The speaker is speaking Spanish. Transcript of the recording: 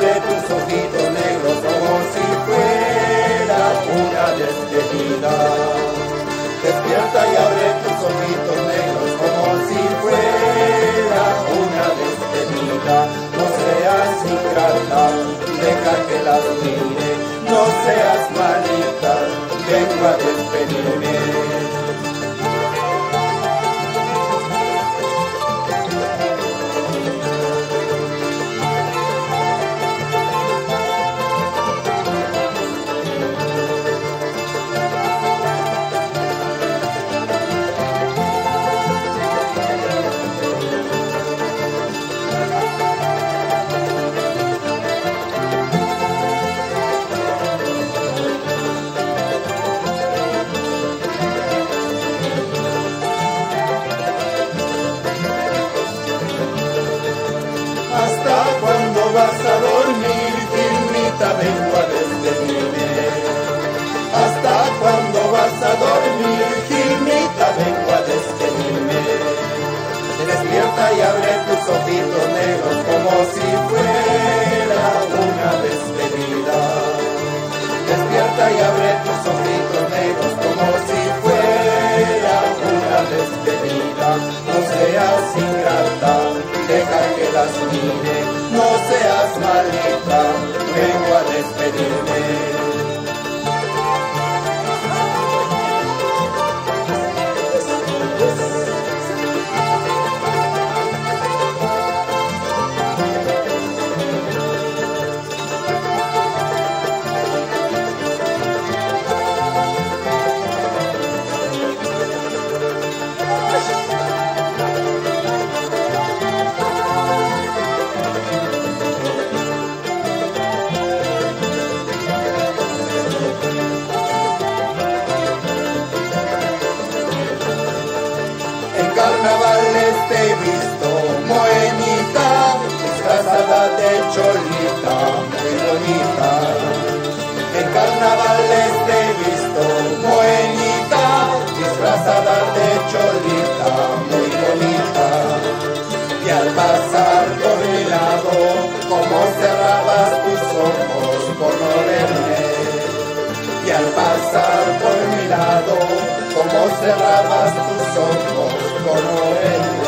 abre tus ojitos negros como si fuera una despedida. Despierta y abre tus ojitos negros como si fuera una despedida. No seas ingrata, deja que las mire. No seas malita, vengo a despedirme. ¿Hasta cuándo vas a dormir, Gilmita? Vengo a despedirme. ¿Hasta cuándo vas a dormir, Gilmita? Vengo a despedirme. Despierta y abre tus ojitos negros como si fuera una despedida. Despierta y abre tus ojitos negros como si fuera una despedida. No seas ingrata, deja que las mire, no seas malita, vengo a despedirme. Carnavales te he visto, morenita, disfrazada de cholita, muy bonita. En carnavales te he visto, morenita, disfrazada de cholita, muy bonita. Y al pasar por mi lado, como cerrabas tus ojos por no verme. Y al pasar por mi lado, como cerrabas tus ojos por no verme.